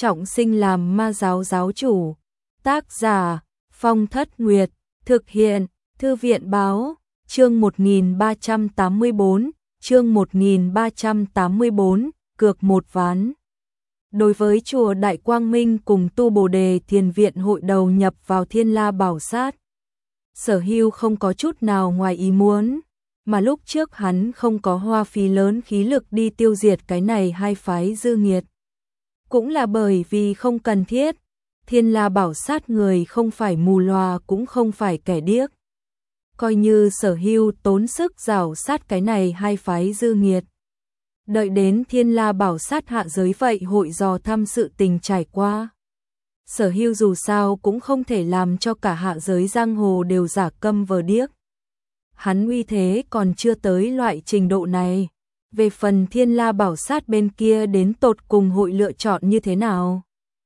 trọng sinh làm ma giáo giáo chủ. Tác giả Phong Thất Nguyệt, thực hiện Thư viện báo, chương 1384, chương 1384, cược một ván. Đối với chùa Đại Quang Minh cùng tu Bồ Đề Thiền Viện hội đầu nhập vào Thiên La Bảo Sát, Sở Hưu không có chút nào ngoài ý muốn, mà lúc trước hắn không có hoa phí lớn khí lực đi tiêu diệt cái này hai phái dư nghiệt. Cũng là bởi vì không cần thiết, Thiên La Bảo Sát người không phải mù lòa cũng không phải kẻ điếc. Coi như Sở Hưu tốn sức rào sát cái này hai phái dư nghiệt. Đợi đến Thiên La Bảo Sát hạ giới vậy hội dò thăm sự tình trải qua. Sở Hưu dù sao cũng không thể làm cho cả hạ giới giang hồ đều giả câm vờ điếc. Hắn uy thế còn chưa tới loại trình độ này. Về phần Thiên La Bảo Sát bên kia đến tột cùng hội lựa chọn như thế nào?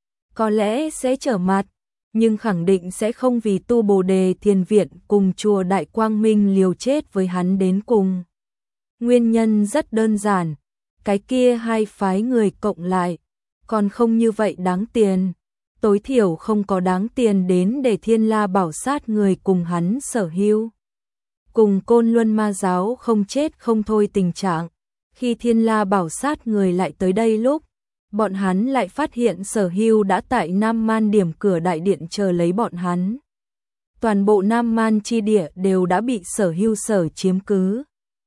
Có lẽ sẽ trở mặt, nhưng khẳng định sẽ không vì tu Bồ Đề Thiền Viện cùng chùa Đại Quang Minh liều chết với hắn đến cùng. Nguyên nhân rất đơn giản, cái kia hai phái người cộng lại, còn không như vậy đáng tiền. Tối thiểu không có đáng tiền đến để Thiên La Bảo Sát người cùng hắn Sở Hưu. Cùng Côn Luân Ma Giáo không chết không thôi tình trạng. Khi Thiên La Bảo Sát người lại tới đây lúc, bọn hắn lại phát hiện Sở Hưu đã tại Nam Man điểm cửa đại điện chờ lấy bọn hắn. Toàn bộ Nam Man chi địa đều đã bị Sở Hưu sở chiếm cứ.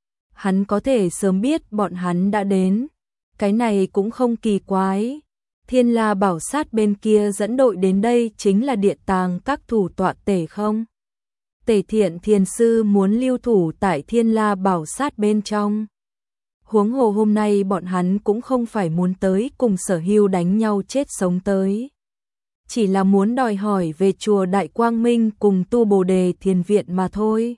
Hắn có thể sớm biết bọn hắn đã đến, cái này cũng không kỳ quái. Thiên La Bảo Sát bên kia dẫn đội đến đây chính là địa tàng các thủ tọa tể không? Tể Thiện Thiền Sư muốn lưu thủ tại Thiên La Bảo Sát bên trong. Huống hồ hôm nay bọn hắn cũng không phải muốn tới cùng Sở Hưu đánh nhau chết sống tới. Chỉ là muốn đòi hỏi về chùa Đại Quang Minh cùng tu Bồ Đề Thiền Viện mà thôi.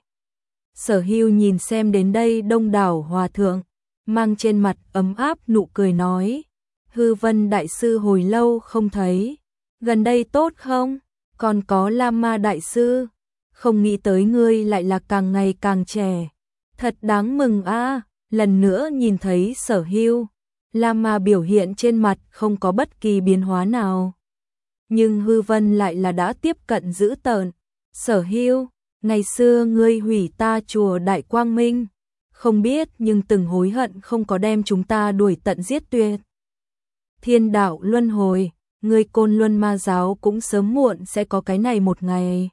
Sở Hưu nhìn xem đến đây đông đảo hòa thượng, mang trên mặt ấm áp nụ cười nói. Hư Vân Đại Sư hồi lâu không thấy, gần đây tốt không? Còn có Lama Đại Sư, không nghĩ tới ngươi lại là càng ngày càng trẻ. Thật đáng mừng a. Lần nữa nhìn thấy Sở Hưu, Lama biểu hiện trên mặt không có bất kỳ biến hóa nào. Nhưng Hư Vân lại là đã tiếp cận dữ tợn. Sở Hưu, ngày xưa ngươi hủy ta chùa Đại Quang Minh, không biết nhưng từng hối hận không có đem chúng ta đuổi tận giết tuyệt. Thiên đạo luân hồi, ngươi Côn Luân Ma Giáo cũng sớm muộn sẽ có cái này một ngày.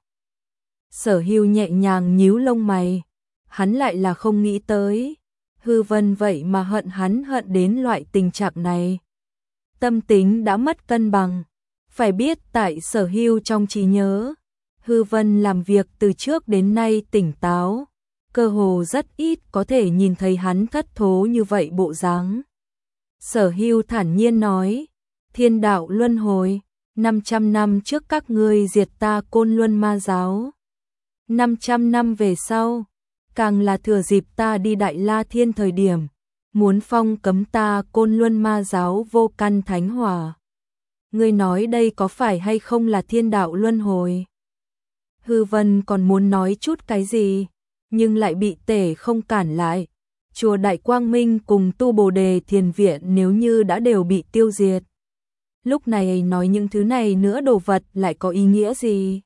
Sở Hưu nhẹ nhàng nhíu lông mày, hắn lại là không nghĩ tới. Hư Vân vậy mà hận đến loại tình trạng này. Tâm tính đã mất cân bằng. Phải biết tại Sở Hưu trong trí nhớ, Hư Vân làm việc từ trước đến nay tỉnh táo, cơ hồ rất ít có thể nhìn thấy hắn thất thố như vậy bộ dáng. Sở Hưu thản nhiên nói, thiên đạo luân hồi, 500 năm trước các ngươi diệt ta Côn Luân Ma Giáo. 500 năm về sau, càng là thừa dịp ta đi Đại La Thiên thời điểm, muốn phong cấm ta Côn Luân Ma Giáo vô căn thánh hỏa. Ngươi nói đây có phải hay không là thiên đạo luân hồi? Hư Vân còn muốn nói chút cái gì, nhưng lại bị Tể không cản lại. Chùa Đại Quang Minh cùng tu Bồ Đề Thiền Viện nếu như đã đều bị tiêu diệt, lúc này nói những thứ này nữa đồ vật lại có ý nghĩa gì?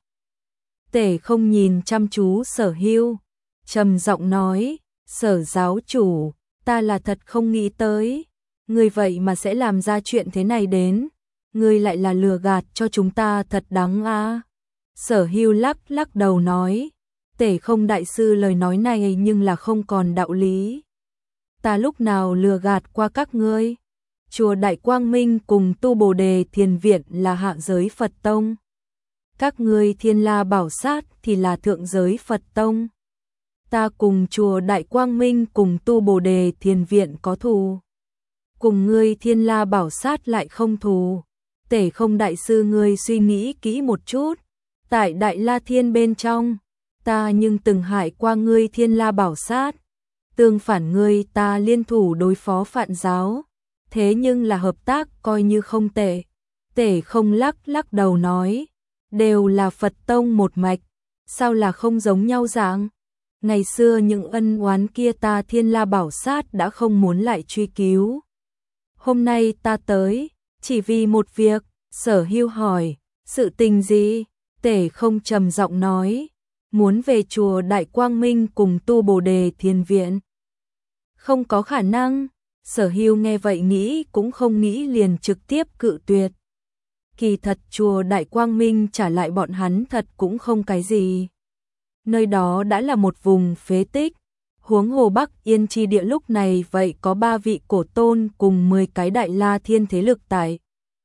Tể không nhìn chăm chú Sở Hưu, trầm giọng nói, Sở giáo chủ, ta là thật không nghĩ tới, ngươi vậy mà sẽ làm ra chuyện thế này đến, ngươi lại là lừa gạt cho chúng ta thật đáng a. Sở Hưu lắc đầu nói, Tể không đại sư lời nói này nhưng là không còn đạo lý. Ta lúc nào lừa gạt qua các ngươi? Chùa Đại Quang Minh cùng tu Bồ Đề Thiền Viện là hạ giới Phật Tông. Các ngươi Thiên La Bảo Sát thì là thượng giới Phật Tông. Ta cùng chùa Đại Quang Minh cùng tu Bồ Đề Thiền Viện có thù. Cùng ngươi Thiên La Bảo Sát lại không thù. Tể không đại sư ngươi suy nghĩ kỹ một chút. Tại Đại La Thiên bên trong, ta nhưng từng hại qua ngươi Thiên La Bảo Sát. Tương phản ngươi ta liên thủ đối phó Phạn Giáo. Thế nhưng là hợp tác coi như không tệ. Tể không lắc đầu nói. Đều là Phật Tông một mạch. Sao là không giống nhau dạng? Ngày xưa những ân oán kia ta Thiên La Bảo Sát đã không muốn lại truy cứu. Hôm nay ta tới, chỉ vì một việc, Sở Hưu hỏi, sự tình gì? Tể Không trầm giọng nói, muốn về chùa Đại Quang Minh cùng tu Bồ Đề Thiền Viện. Không có khả năng. Sở Hưu nghe vậy nghĩ cũng không nghĩ liền trực tiếp cự tuyệt. Kỳ thật chùa Đại Quang Minh trả lại bọn hắn thật cũng không cái gì. Nơi đó đã là một vùng phế tích, huống hồ Bắc Yên chi địa lúc này vậy có 3 vị cổ tôn cùng 10 cái đại la thiên thế lực tại.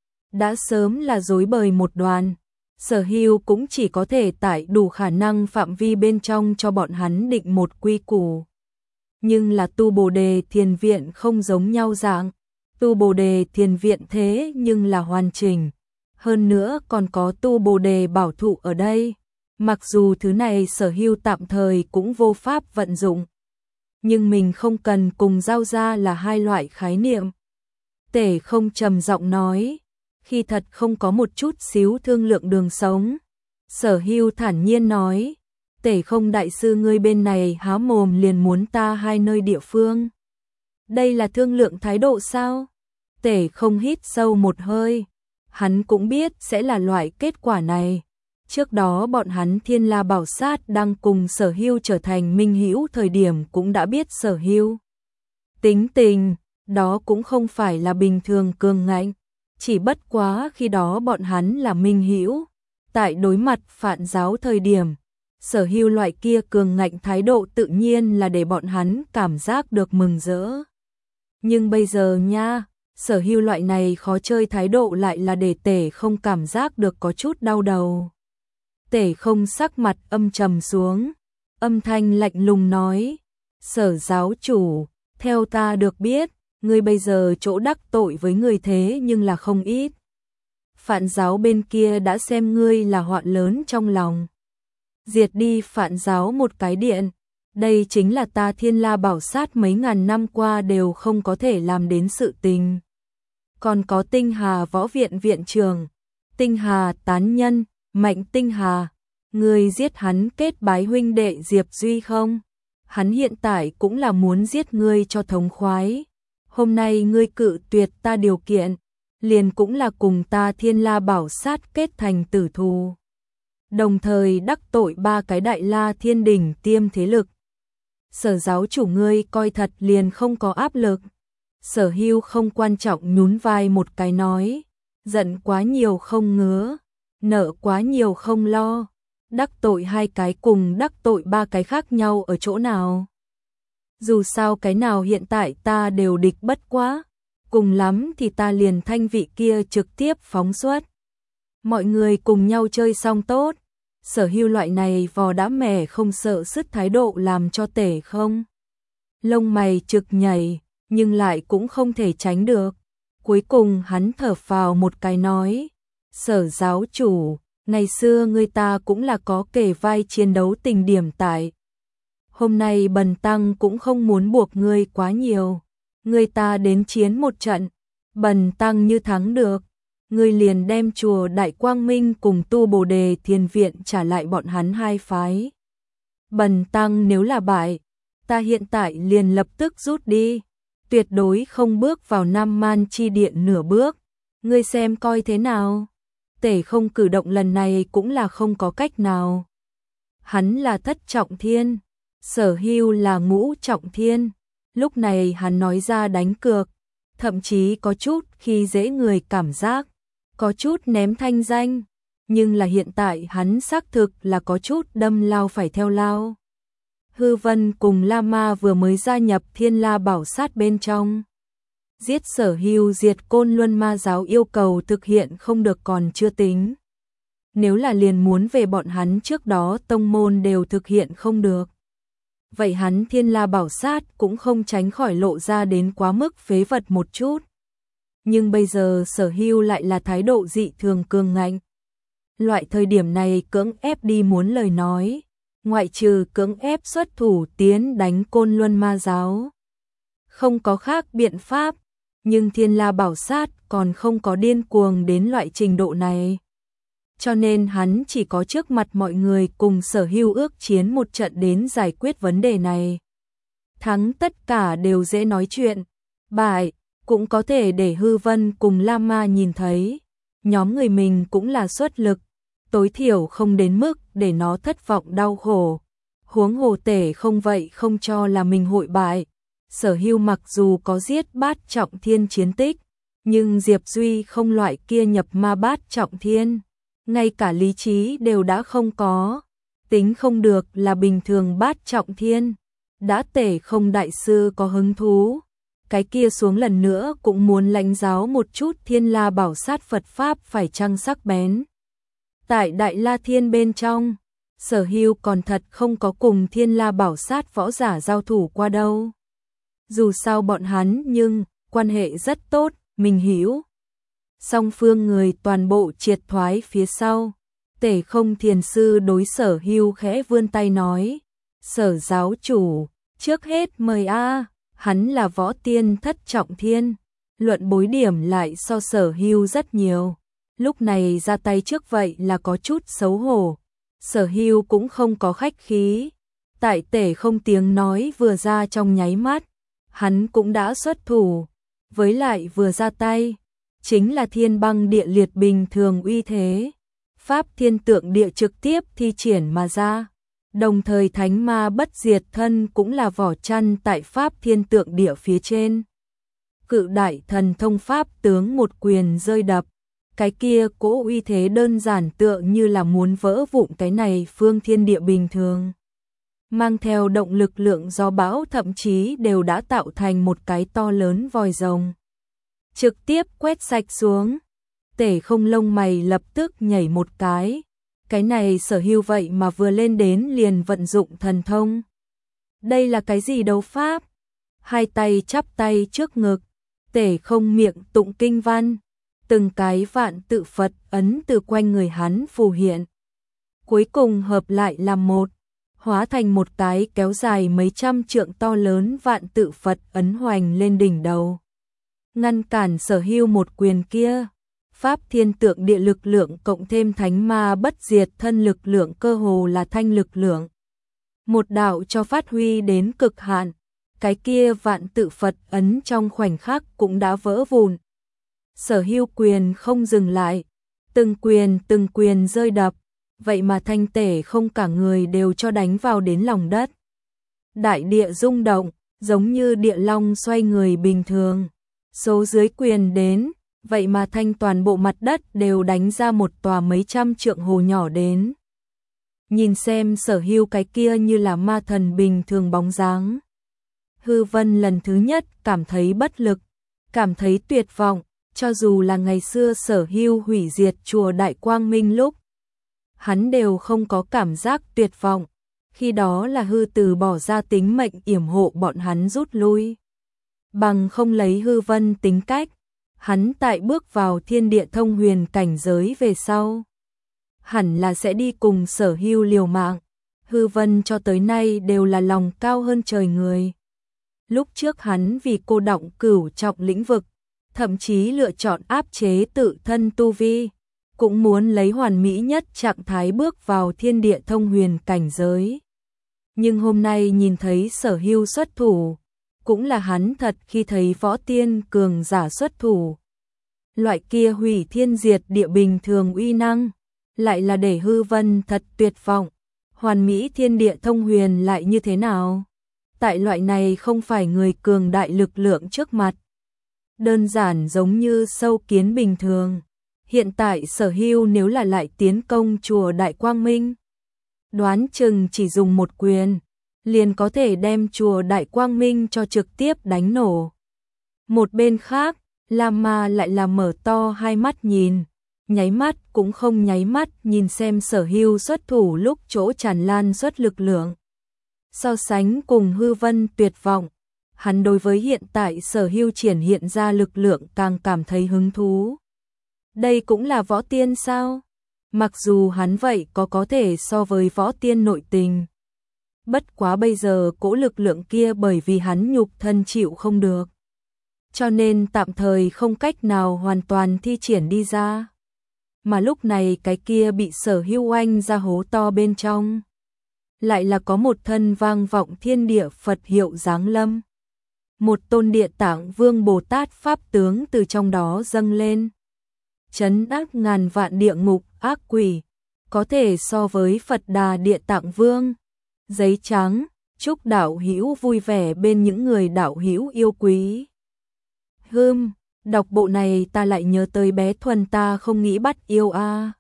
Đã sớm là rối bời một đoàn, Sở Hưu cũng chỉ có thể tại đủ khả năng phạm vi bên trong cho bọn hắn định một quy củ. Nhưng là tu Bồ Đề Thiền Viện không giống nhau dạng, tu Bồ Đề Thiền Viện thế nhưng là hoàn chỉnh, hơn nữa còn có tu Bồ Đề bảo thụ ở đây. Mặc dù thứ này Sở Hưu tạm thời cũng vô pháp vận dụng, nhưng mình không cần cùng giao ra là hai loại khái niệm. Tể Không trầm giọng nói, khi thật không có một chút xíu thương lượng đường sống. Sở Hưu thản nhiên nói, Tể Không đại sư ngươi bên này há mồm liền muốn ta hai nơi địa phương. Đây là thương lượng thái độ sao? Tể Không hít sâu một hơi, hắn cũng biết sẽ là loại kết quả này. Trước đó bọn hắn Thiên La Bảo Sát đang cùng Sở Hưu trở thành minh hữu thời điểm cũng đã biết Sở Hưu tính tình, đó cũng không phải là bình thường cường ngạnh, chỉ bất quá khi đó bọn hắn là minh hữu, tại đối mặt Phạn giáo thời điểm, Sở Hưu loại kia cường ngạnh thái độ tự nhiên là để bọn hắn cảm giác được mừng rỡ. Nhưng bây giờ nha, Sở Hưu loại này khó chơi thái độ lại là để Tể Không cảm giác được có chút đau đầu. Tể Không sắc mặt âm trầm xuống, âm thanh lạnh lùng nói, Sở giáo chủ, theo ta được biết, ngươi bây giờ chỗ đắc tội với người thế nhưng là không ít. Phạn giáo bên kia đã xem ngươi là họa lớn trong lòng. Diệt đi Phạn giáo một cái điện, đây chính là ta Thiên La Bảo Sát mấy ngàn năm qua đều không có thể làm đến sự tình. Còn có Tinh Hà Võ Viện viện trưởng, Tinh Hà tán nhân, Mạnh Tinh Hà, ngươi giết hắn kết bái huynh đệ Diệp Duy không? Hắn hiện tại cũng là muốn giết ngươi cho thống khoái. Hôm nay ngươi cự tuyệt ta điều kiện, liền cũng là cùng ta Thiên La Bảo Sát kết thành tử thù. Đồng thời đắc tội 3 cái đại la thiên đỉnh tiêm thế lực. Sở giáo chủ ngươi coi thật liền không có áp lực. Sở Hưu không quan trọng nhún vai một cái nói, giận quá nhiều không ngứa, nợ quá nhiều không lo. Đắc tội 2 cái cùng đắc tội 3 cái khác nhau ở chỗ nào? Dù sao cái nào hiện tại ta đều địch bất quá, cùng lắm thì ta liền thanh vị kia trực tiếp phóng xuất. Mọi người cùng nhau chơi xong tốt. Sở Hưu loại này vò đã mẻ không sợ sứt thái độ làm cho Tể Không lông mày trực nhảy, nhưng lại cũng không thể tránh được. Cuối cùng hắn thở phào một cái nói, Sở giáo chủ, ngày xưa người ta cũng là có kể vai chiến đấu tình điểm tại. Hôm nay bần tăng cũng không muốn buộc ngươi quá nhiều. Người ta đến chiến một trận, bần tăng như thắng được, ngươi liền đem chùa Đại Quang Minh cùng tu Bồ Đề Thiền Viện trả lại bọn hắn hai phái. Bần tăng nếu là bại, ta hiện tại liền lập tức rút đi, tuyệt đối không bước vào Nam Man chi điện nửa bước. Ngươi xem coi thế nào? Tể Không cử động lần này cũng là không có cách nào. Hắn là thất trọng thiên, Sở Hưu là ngũ trọng thiên. Lúc này hắn nói ra đánh cược, thậm chí có chút khi dễ người cảm giác, có chút ném thanh danh, nhưng là hiện tại hắn xác thực là có chút đâm lao phải theo lao. Hư Vân cùng Lama vừa mới gia nhập Thiên La Bảo Sát bên trong. Giết Sở Hưu diệt Côn Luân Ma giáo yêu cầu thực hiện không được còn chưa tính. Nếu là liền muốn về bọn hắn trước đó tông môn đều thực hiện không được. Vậy hắn Thiên La Bảo Sát cũng không tránh khỏi lộ ra đến quá mức phế vật một chút. Nhưng bây giờ Sở Hưu lại là thái độ dị thường cường ngạnh. Loại thời điểm này cưỡng ép đi muốn lời nói, ngoại trừ cưỡng ép xuất thủ tiến đánh Côn Luân Ma giáo. Không có khác biện pháp, nhưng Thiên La Bảo Sát còn không có điên cuồng đến loại trình độ này. Cho nên hắn chỉ có trước mặt mọi người cùng Sở Hưu ước chiến một trận đến giải quyết vấn đề này. Thắng tất cả đều dễ nói chuyện, bại cũng có thể để Hư Vân cùng Lama nhìn thấy. nhóm người mình cũng là xuất lực, tối thiểu không đến mức để nó thất vọng đau khổ. Huống hồ Tể không vậy không cho là mình hội bại. Sở Hưu mặc dù có giết Bát Trọng Thiên chiến tích, nhưng Diệp Duy không loại kia nhập ma Bát Trọng Thiên, ngay cả lý trí đều đã không có, tính không được là bình thường Bát Trọng Thiên. Đã Tể không đại sư có hứng thú, cái kia xuống lần nữa cũng muốn lãnh giáo một chút Thiên La Bảo Sát Phật Pháp phải chăng sắc bén. Tại Đại La Thiên bên trong, Sở Hưu còn thật không có cùng Thiên La Bảo Sát võ giả giao thủ qua đâu. Dù sao bọn hắn nhưng quan hệ rất tốt, mình hiểu. Song phương người toàn bộ triệt thoái phía sau. Tể không thiền sư đối Sở Hưu khẽ vươn tay nói. Sở giáo chủ, trước hết mời a, hắn là võ tiên thất trọng thiên. Luận bối điểm lại so Sở Hưu rất nhiều. Lúc này ra tay trước vậy là có chút xấu hổ. Sở Hưu cũng không có khách khí. Tại Tể không tiếng nói vừa ra trong nháy mắt, hắn cũng đã xuất thủ. Với lại vừa ra tay, chính là thiên băng địa liệt bình thường uy thế. Pháp thiên tượng địa trực tiếp thi triển mà ra. Đồng thời thánh ma bất diệt thân cũng là vỏ chăn tại Pháp thiên tượng địa phía trên. Cự đại thần thông Pháp tướng một quyền rơi đập. Cái kia cỗ uy thế đơn giản tựa như là muốn vỡ vụn cái này phương thiên địa bình thường. Mang theo động lực lượng gió bão thậm chí đều đã tạo thành một cái to lớn vòi rồng. Trực tiếp quét sạch xuống. Tể không lông mày lập tức nhảy một cái này Sở Hưu vậy mà vừa lên đến liền vận dụng thần thông. Đây là cái gì đấu pháp? Hai tay chắp tay trước ngực, Tể không miệng tụng kinh văn. Từng cái vạn tự Phật ấn từ quanh người hắn phù hiện. Cuối cùng hợp lại làm một, hóa thành một cái kéo dài mấy trăm trượng to lớn vạn tự Phật ấn hoành lên đỉnh đầu. Ngăn cản Sở Hưu một quyền kia. Pháp thiên tượng địa lực lượng cộng thêm thánh ma bất diệt thân lực lượng cơ hồ là thanh lực lượng. Một đạo cho phát huy đến cực hạn. Cái kia vạn tự Phật ấn trong khoảnh khắc cũng đã vỡ vụn. Sở Hưu quyền không dừng lại, từng quyền rơi đập, vậy mà thanh Tể không cả người đều cho đánh vào đến lòng đất. Đại địa rung động, giống như địa long xoay người bình thường. Số dưới quyền đến, vậy mà thanh toàn bộ mặt đất đều đánh ra một tòa mấy trăm trượng hồ nhỏ đến. Nhìn xem Sở Hưu cái kia như là ma thần bình thường bóng dáng. Hư Vân lần thứ nhất cảm thấy bất lực, cảm thấy tuyệt vọng. Cho dù là ngày xưa Sở Hưu hủy diệt chùa Đại Quang Minh lúc, hắn đều không có cảm giác tuyệt vọng, khi đó là Hư từ bỏ ra tính mệnh yểm hộ bọn hắn rút lui. Bằng không lấy Hư Vân tính cách, hắn tại bước vào thiên địa thông huyền cảnh giới về sau, hẳn là sẽ đi cùng Sở Hưu liều mạng. Hư Vân cho tới nay đều là lòng cao hơn trời người. Lúc trước hắn vì cô đọng cửu trọng lĩnh vực, thậm chí lựa chọn áp chế tự thân tu vi, cũng muốn lấy hoàn mỹ nhất trạng thái bước vào thiên địa thông huyền cảnh giới. Nhưng hôm nay nhìn thấy Sở Hưu xuất thủ, cũng là hắn thật khi thấy võ tiên cường giả xuất thủ. Loại kia hủy thiên diệt địa bình thường uy năng, lại là để Hư Vân thật tuyệt vọng. Hoàn mỹ thiên địa thông huyền lại như thế nào? Tại loại này không phải người cường đại lực lượng trước mặt. Đơn giản giống như sâu kiến bình thường. Hiện tại Sở Hưu nếu là lại tiến công chùa Đại Quang Minh, đoán chừng chỉ dùng một quyền, liền có thể đem chùa Đại Quang Minh cho trực tiếp đánh nổ. Một bên khác, Lam Ma lại là mở to hai mắt nhìn, nháy mắt cũng không nháy mắt nhìn xem Sở Hưu xuất thủ lúc chỗ tràn lan xuất lực lượng. So sánh cùng Hư Vân tuyệt vọng, hắn đối với hiện tại Sở Hưu triển hiện ra lực lượng càng cảm thấy hứng thú. Đây cũng là võ tiên sao? Mặc dù hắn vậy có thể so với võ tiên nội tình. Bất quá bây giờ cỗ lực lượng kia bởi vì hắn nhục thân chịu không được, cho nên tạm thời không cách nào hoàn toàn thi triển đi ra. Mà lúc này cái kia bị Sở Hưu oanh ra hố to bên trong, lại là có một thân vang vọng thiên địa Phật hiệu giáng lâm. Một tôn Địa Tạng Vương Bồ Tát Pháp tướng từ trong đó dâng lên. trấn áp ngàn vạn địa ngục ác quỷ, có thể so với Phật Đà Địa Tạng Vương. Giấy trắng, chúc đạo hữu vui vẻ bên những người đạo hữu yêu quý. Đọc bộ này ta lại nhớ tới bé Thuần, ta không nghĩ bắt yêu a.